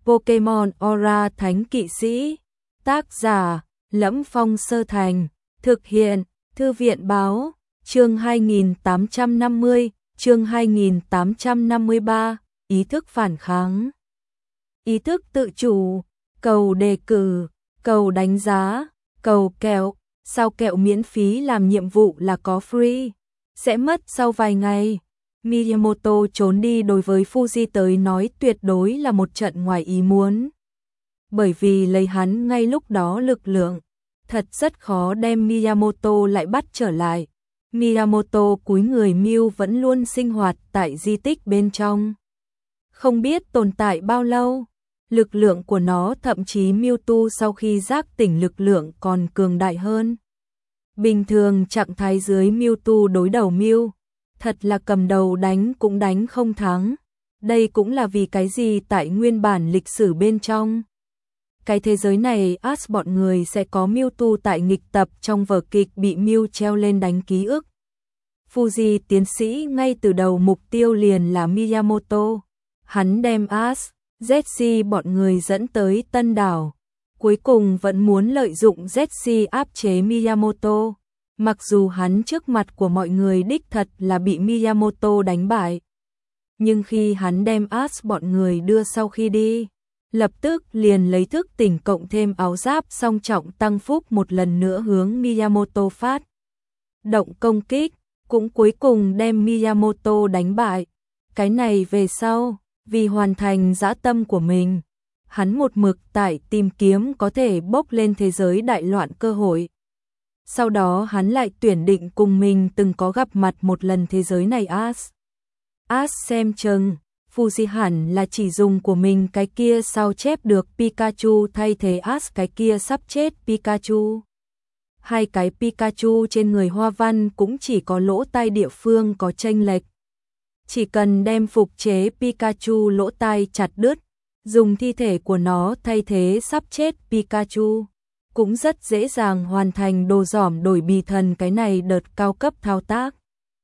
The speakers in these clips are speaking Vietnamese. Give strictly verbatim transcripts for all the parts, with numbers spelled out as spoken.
Pokemon Aura Thánh Kỵ Sĩ. Tác giả: Lẫm Phong Sơ Thành. Thực hiện: Thư viện báo. Chương hai nghìn tám trăm năm mươi, chương hai nghìn tám trăm năm mươi ba, ý thức phản kháng. Ý thức tự chủ, cầu đề cử, cầu đánh giá, cầu kẹo, sao kẹo miễn phí làm nhiệm vụ là có free, sẽ mất sau vài ngày. Miyamoto trốn đi đối với Fuji tới nói tuyệt đối là một trận ngoài ý muốn. Bởi vì lấy hắn ngay lúc đó lực lượng, thật rất khó đem Miyamoto lại bắt trở lại. Miyamoto cúi người Mew vẫn luôn sinh hoạt tại di tích bên trong. Không biết tồn tại bao lâu, lực lượng của nó thậm chí Mewtwo sau khi giác tỉnh lực lượng còn cường đại hơn. Bình thường trạng thái dưới Mewtwo đối đầu Mew, thật là cầm đầu đánh cũng đánh không thắng. Đây cũng là vì cái gì tại nguyên bản lịch sử bên trong cái thế giới này Ash bọn người sẽ có Mewtwo tại nghịch tập trong vở kịch bị Mew treo lên đánh ký ức. Fuji tiến sĩ ngay từ đầu mục tiêu liền là Miyamoto. Hắn đem Ash, Jessie bọn người dẫn tới Tân Đảo. Cuối cùng vẫn muốn lợi dụng Jessie áp chế Miyamoto. Mặc dù hắn trước mặt của mọi người đích thật là bị Miyamoto đánh bại. Nhưng khi hắn đem Ash bọn người đưa sau khi đi, lập tức liền lấy thức tỉnh cộng thêm áo giáp song trọng tăng phúc một lần nữa hướng Miyamoto phát động công kích, cũng cuối cùng đem Miyamoto đánh bại. Cái này về sau, vì hoàn thành dã tâm của mình, hắn một mực tại tìm kiếm có thể bốc lên thế giới đại loạn cơ hội. Sau đó hắn lại tuyển định cùng mình từng có gặp mặt một lần thế giới này Ash. Ash xem chừng Fuji hẳn là chỉ dùng của mình cái kia sao chép được Pikachu thay thế Ash cái kia sắp chết Pikachu. Hai cái Pikachu trên người Hoa Văn cũng chỉ có lỗ tai địa phương có chênh lệch. Chỉ cần đem phục chế Pikachu lỗ tai chặt đứt, dùng thi thể của nó thay thế sắp chết Pikachu, cũng rất dễ dàng hoàn thành đồ dỏm đổi bì thần cái này đợt cao cấp thao tác.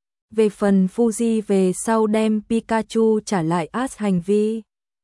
Về phần Fuji về sau đem Pikachu trả lại Ash hành vi,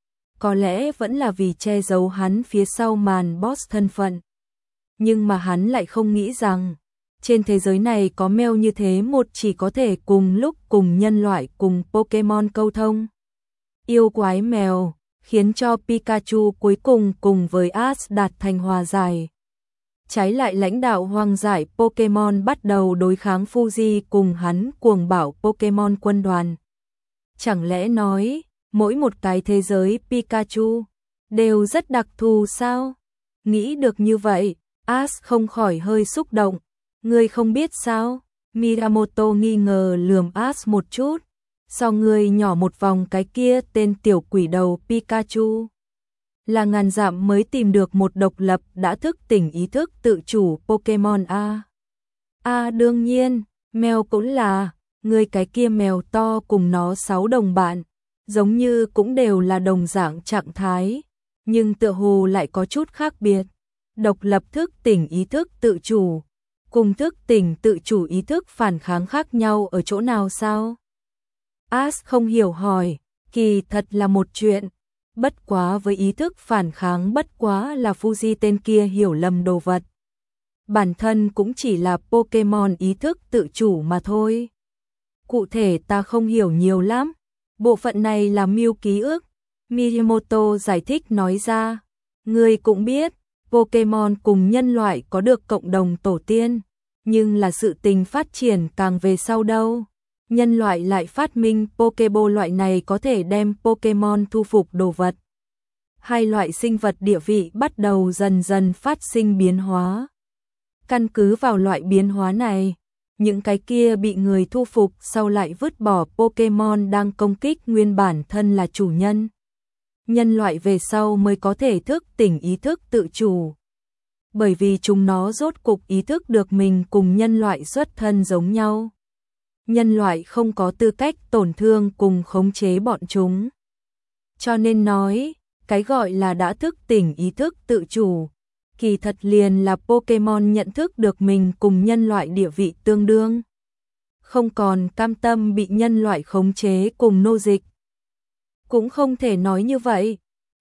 có lẽ vẫn là vì che giấu hắn phía sau màn boss thân phận. Nhưng mà hắn lại không nghĩ rằng, trên thế giới này có mèo như thế một chỉ có thể cùng lúc cùng nhân loại cùng Pokemon câu thông. Yêu quái mèo, khiến cho Pikachu cuối cùng cùng với Ash đạt thành hòa giải. Trái lại lãnh đạo hoang giải Pokemon bắt đầu đối kháng Fuji cùng hắn cuồng bảo Pokemon quân đoàn. Chẳng lẽ nói, mỗi một cái thế giới Pikachu đều rất đặc thù sao? Nghĩ được như vậy, Ash không khỏi hơi xúc động. Ngươi không biết sao? Miyamoto nghi ngờ lườm Ash một chút. So ngươi nhỏ một vòng cái kia tên tiểu quỷ đầu Pikachu. Là ngàn dặm mới tìm được một độc lập đã thức tỉnh ý thức tự chủ Pokemon A. A đương nhiên, mèo cũng là, ngươi cái kia mèo to cùng nó sáu đồng bạn, giống như cũng đều là đồng dạng trạng thái, nhưng tựa hồ lại có chút khác biệt. Độc lập thức tỉnh ý thức tự chủ, cùng thức tỉnh tự chủ ý thức phản kháng khác nhau ở chỗ nào sao? Ash không hiểu hỏi, kỳ thật là một chuyện. Bất quá với ý thức phản kháng bất quá là Fuji tên kia hiểu lầm đồ vật. Bản thân cũng chỉ là Pokemon ý thức tự chủ mà thôi. Cụ thể ta không hiểu nhiều lắm. Bộ phận này là Mew ký ức. Miyamoto giải thích nói ra. Ngươi cũng biết, Pokemon cùng nhân loại có được cộng đồng tổ tiên. Nhưng là sự tình phát triển càng về sau đâu. Nhân loại lại phát minh Pokeball loại này có thể đem Pokemon thu phục đồ vật. Hai loại sinh vật địa vị bắt đầu dần dần phát sinh biến hóa. Căn cứ vào loại biến hóa này, những cái kia bị người thu phục sau lại vứt bỏ Pokemon đang công kích nguyên bản thân là chủ nhân. Nhân loại về sau mới có thể thức tỉnh ý thức tự chủ. Bởi vì chúng nó rốt cục ý thức được mình cùng nhân loại xuất thân giống nhau. Nhân loại không có tư cách tổn thương cùng khống chế bọn chúng. Cho nên nói, cái gọi là đã thức tỉnh ý thức tự chủ, kỳ thật liền là Pokemon nhận thức được mình cùng nhân loại địa vị tương đương. Không còn cam tâm bị nhân loại khống chế cùng nô dịch. Cũng không thể nói như vậy.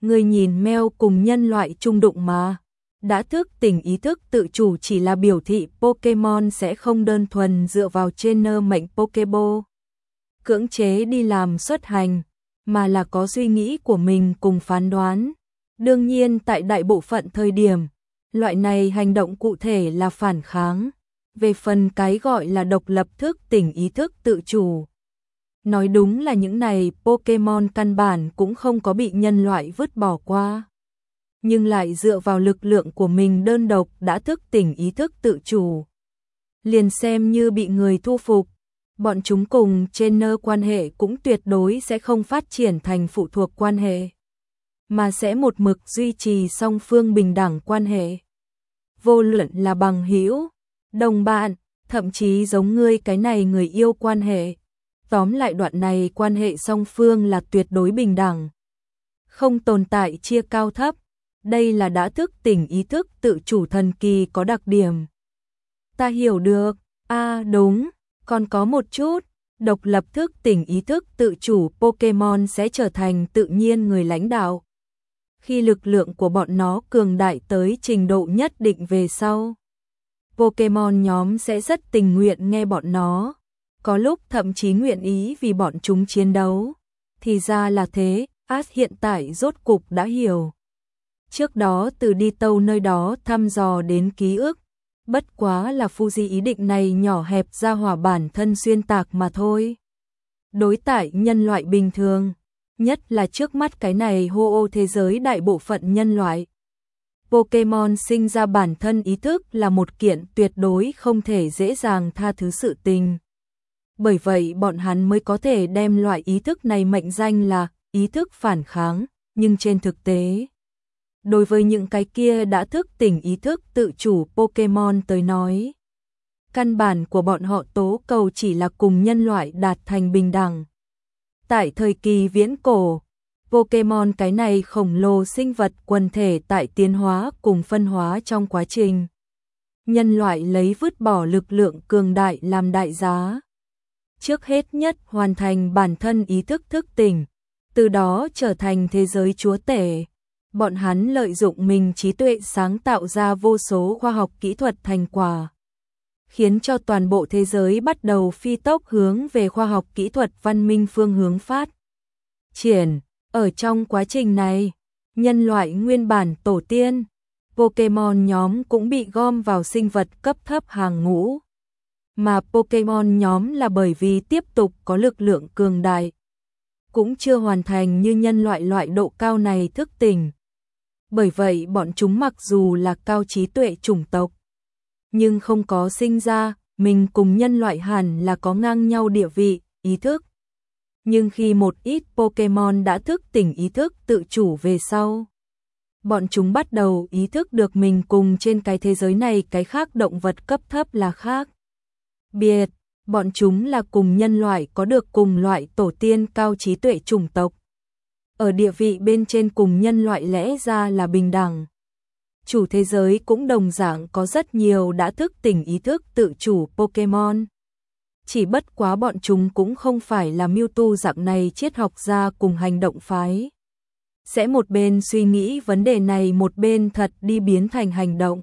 Người nhìn Mèo cùng nhân loại chung đụng mà. Đã thức tỉnh ý thức tự chủ chỉ là biểu thị Pokemon sẽ không đơn thuần dựa vào trainer mệnh Pokeball, cưỡng chế đi làm xuất hành, mà là có suy nghĩ của mình cùng phán đoán. Đương nhiên tại đại bộ phận thời điểm, loại này hành động cụ thể là phản kháng. Về phần cái gọi là độc lập thức tỉnh ý thức tự chủ, nói đúng là những này Pokemon căn bản cũng không có bị nhân loại vứt bỏ qua, nhưng lại dựa vào lực lượng của mình đơn độc đã thức tỉnh ý thức tự chủ. Liền xem như bị người thu phục, bọn chúng cùng trainer quan hệ cũng tuyệt đối sẽ không phát triển thành phụ thuộc quan hệ, mà sẽ một mực duy trì song phương bình đẳng quan hệ. Vô luận là bằng hữu, đồng bạn, thậm chí giống ngươi cái này người yêu quan hệ. Tóm lại đoạn này quan hệ song phương là tuyệt đối bình đẳng, không tồn tại chia cao thấp. Đây là đã thức tỉnh ý thức tự chủ thần kỳ có đặc điểm. Ta hiểu được, a à, đúng, còn có một chút, độc lập thức tỉnh ý thức tự chủ Pokemon sẽ trở thành tự nhiên người lãnh đạo. Khi lực lượng của bọn nó cường đại tới trình độ nhất định về sau, Pokemon nhóm sẽ rất tình nguyện nghe bọn nó, có lúc thậm chí nguyện ý vì bọn chúng chiến đấu. Thì ra là thế, Ash hiện tại rốt cục đã hiểu. Trước đó từ đi tâu nơi đó thăm dò đến ký ức, bất quá là Fuji ý định này nhỏ hẹp ra hỏa bản thân xuyên tạc mà thôi. Đối tại nhân loại bình thường, nhất là trước mắt cái này hô ô thế giới đại bộ phận nhân loại, Pokemon sinh ra bản thân ý thức là một kiện tuyệt đối không thể dễ dàng tha thứ sự tình. Bởi vậy bọn hắn mới có thể đem loại ý thức này mệnh danh là ý thức phản kháng, nhưng trên thực tế, đối với những cái kia đã thức tỉnh ý thức tự chủ Pokemon tới nói, căn bản của bọn họ tố cầu chỉ là cùng nhân loại đạt thành bình đẳng. Tại thời kỳ viễn cổ, Pokemon cái này khổng lồ sinh vật quần thể tại tiến hóa cùng phân hóa trong quá trình, nhân loại lấy vứt bỏ lực lượng cường đại làm đại giá. Trước hết nhất hoàn thành bản thân ý thức thức tỉnh, từ đó trở thành thế giới chúa tể. Bọn hắn lợi dụng mình trí tuệ sáng tạo ra vô số khoa học kỹ thuật thành quả, khiến cho toàn bộ thế giới bắt đầu phi tốc hướng về khoa học kỹ thuật văn minh phương hướng phát triển. Ở trong quá trình này, nhân loại nguyên bản tổ tiên, Pokemon nhóm cũng bị gom vào sinh vật cấp thấp hàng ngũ. Mà Pokemon nhóm là bởi vì tiếp tục có lực lượng cường đại, cũng chưa hoàn thành như nhân loại loại độ cao này thức tỉnh. Bởi vậy bọn chúng mặc dù là cao trí tuệ chủng tộc, nhưng không có sinh ra, mình cùng nhân loại hẳn là có ngang nhau địa vị, ý thức. Nhưng khi một ít Pokemon đã thức tỉnh ý thức tự chủ về sau, bọn chúng bắt đầu ý thức được mình cùng trên cái thế giới này cái khác động vật cấp thấp là khác biệt, bọn chúng là cùng nhân loại có được cùng loại tổ tiên cao trí tuệ chủng tộc. Ở địa vị bên trên cùng nhân loại lẽ ra là bình đẳng. Chủ thế giới cũng đồng dạng có rất nhiều đã thức tỉnh ý thức tự chủ Pokemon. Chỉ bất quá bọn chúng cũng không phải là Mewtwo dạng này triết học gia cùng hành động phái. Sẽ một bên suy nghĩ vấn đề này một bên thật đi biến thành hành động.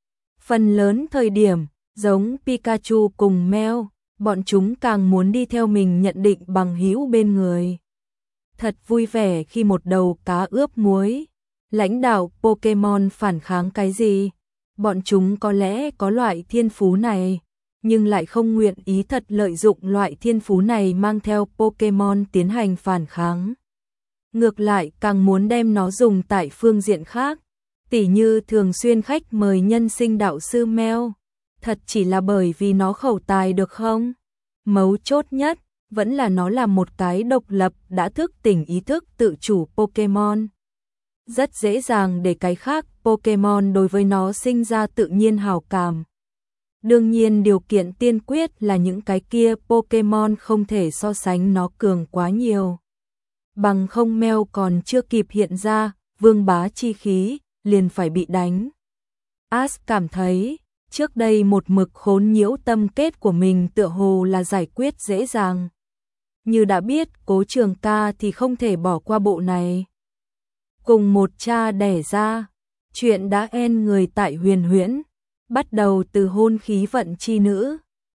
Phần lớn thời điểm, giống Pikachu cùng Mèo, bọn chúng càng muốn đi theo mình nhận định bằng hữu bên người. Thật vui vẻ khi một đầu cá ướp muối, lãnh đạo Pokemon phản kháng cái gì? Bọn chúng có lẽ có loại thiên phú này, nhưng lại không nguyện ý thật lợi dụng loại thiên phú này mang theo Pokemon tiến hành phản kháng. Ngược lại càng muốn đem nó dùng tại phương diện khác, tỉ như thường xuyên khách mời nhân sinh đạo sư Mèo, thật chỉ là bởi vì nó khẩu tài được không? Mấu chốt nhất vẫn là nó là một cái độc lập đã thức tỉnh ý thức tự chủ Pokemon. Rất dễ dàng để cái khác Pokemon đối với nó sinh ra tự nhiên hảo cảm. Đương nhiên điều kiện tiên quyết là những cái kia Pokemon không thể so sánh nó cường quá nhiều. Bằng không Mèo còn chưa kịp hiện ra, vương bá chi khí, liền phải bị đánh. Ash cảm thấy, trước đây một mực khốn nhiễu tâm kết của mình tựa hồ là giải quyết dễ dàng. Như đã biết Cố Trường Ca thì không thể bỏ qua bộ này. cùng một cha đẻ ra. Chuyện đã en người tại Huyền Huyễn, bắt đầu từ hôn khí vận chi nữ.